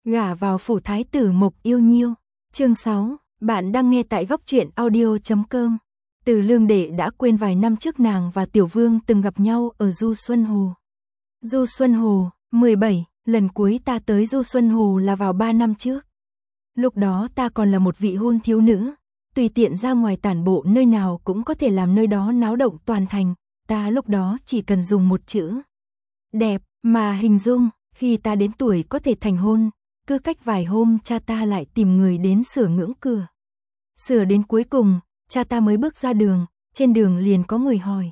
Gả vào phủ thái tử Mộc Yêu Nhiêu. Chương 6, bạn đang nghe tại góc truyện audio.com. Từ Lương Đệ đã quên vài năm trước nàng và Tiểu Vương từng gặp nhau ở Du Xuân Hồ. Du Xuân Hồ, 17, lần cuối ta tới Du Xuân Hồ là vào 3 năm trước. Lúc đó ta còn là một vị hôn thiếu nữ, tùy tiện ra ngoài tản bộ nơi nào cũng có thể làm nơi đó náo động toàn thành, ta lúc đó chỉ cần dùng một chữ đẹp mà hình dung. Khi ta đến tuổi có thể thành hôn, cứ cách vài hôm cha ta lại tìm người đến sửa ngưỡng cửa. Sửa đến cuối cùng, cha ta mới bước ra đường, trên đường liền có người hỏi: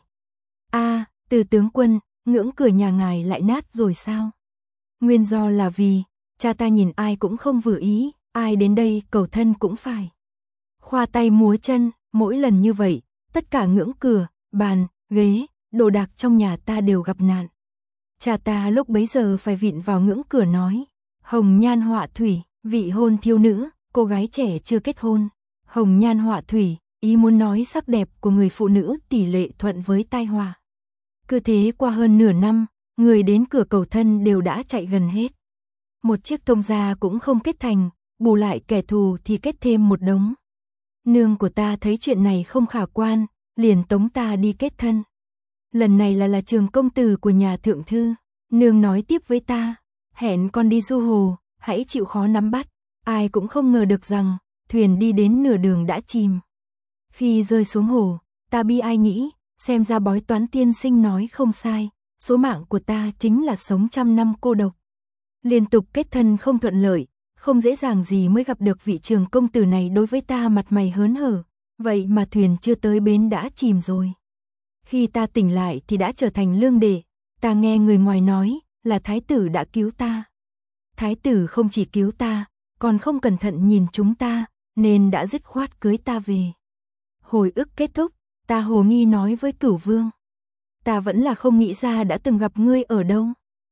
Từ tướng quân, ngưỡng cửa nhà ngài lại nát rồi sao? Nguyên do là vì, cha ta nhìn ai cũng không vừa ý, ai đến đây cầu thân cũng phải khoa tay múa chân, mỗi lần như vậy, tất cả ngưỡng cửa, bàn, ghế, đồ đạc trong nhà ta đều gặp nạn. Cha ta lúc bấy giờ phải vịn vào ngưỡng cửa nói: hồng nhan họa thủy, vị hôn thiếu nữ, cô gái trẻ chưa kết hôn. Hồng nhan họa thủy, ý muốn nói sắc đẹp của người phụ nữ tỷ lệ thuận với tai họa. Cứ thế qua hơn nửa năm, người đến cửa cầu thân đều đã chạy gần hết. Một chiếc thông gia cũng không kết thành, bù lại kẻ thù thì kết thêm một đống. Nương của ta thấy chuyện này không khả quan, liền tống ta đi kết thân. Lần này là trường công tử của nhà thượng thư. Nương nói tiếp với ta: hẹn con đi du hồ, hãy chịu khó nắm bắt. Ai cũng không ngờ được rằng, thuyền đi đến nửa đường đã chìm. Khi rơi xuống hồ, ta bi ai nghĩ, xem ra bói toán tiên sinh nói không sai, số mạng của ta chính là sống trăm năm cô độc. Liên tục kết thân không thuận lợi, không dễ dàng gì mới gặp được vị trường công tử này đối với ta mặt mày hớn hở, vậy mà thuyền chưa tới bến đã chìm rồi. Khi ta tỉnh lại thì đã trở thành Lương Đệ, ta nghe người ngoài nói là thái tử đã cứu ta. Thái tử không chỉ cứu ta, còn không cẩn thận nhìn chúng ta, nên đã dứt khoát cưới ta về. Hồi ức kết thúc, ta hồ nghi nói với Cửu Vương: ta vẫn là không nghĩ ra đã từng gặp ngươi ở đâu.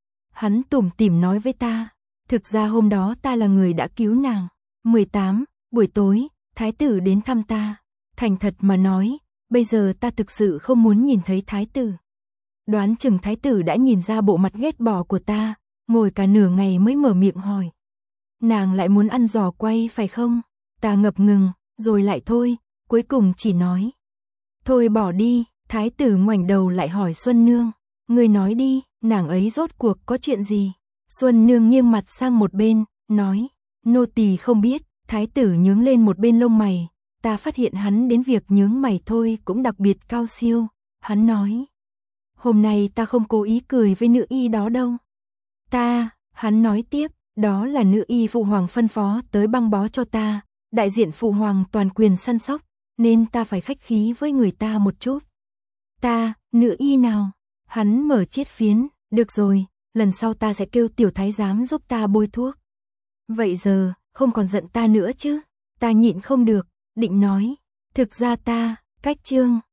Hắn tủm tỉm nói với ta: thực ra hôm đó ta là người đã cứu nàng. 18, buổi tối, thái tử đến thăm ta. Thành thật mà nói, bây giờ ta thực sự không muốn nhìn thấy thái tử. Đoán chừng thái tử đã nhìn ra bộ mặt ghét bỏ của ta, ngồi cả nửa ngày mới mở miệng hỏi: nàng lại muốn ăn giò quay phải không? Ta ngập ngừng, rồi lại thôi, cuối cùng chỉ nói: thôi bỏ đi. Thái tử ngoảnh đầu lại hỏi Xuân Nương: ngươi nói đi, nàng ấy rốt cuộc có chuyện gì? Xuân Nương nghiêng mặt sang một bên, nói: nô tỳ không biết. Thái tử nhướng lên một bên lông mày, ta phát hiện hắn đến việc nhướng mày thôi cũng đặc biệt cao siêu. Hắn nói: hôm nay ta không cố ý cười với nữ y đó đâu. Hắn nói tiếp: đó là nữ y phụ hoàng phân phó tới băng bó cho ta, đại diện phụ hoàng toàn quyền săn sóc, nên ta phải khách khí với người ta một chút. Nữ y nào? Hắn mở chiết phiến: được rồi, lần sau ta sẽ kêu tiểu thái giám giúp ta bôi thuốc. Vậy giờ, không còn giận ta nữa chứ? Ta nhịn không được, định nói: thực ra ta, cách chương,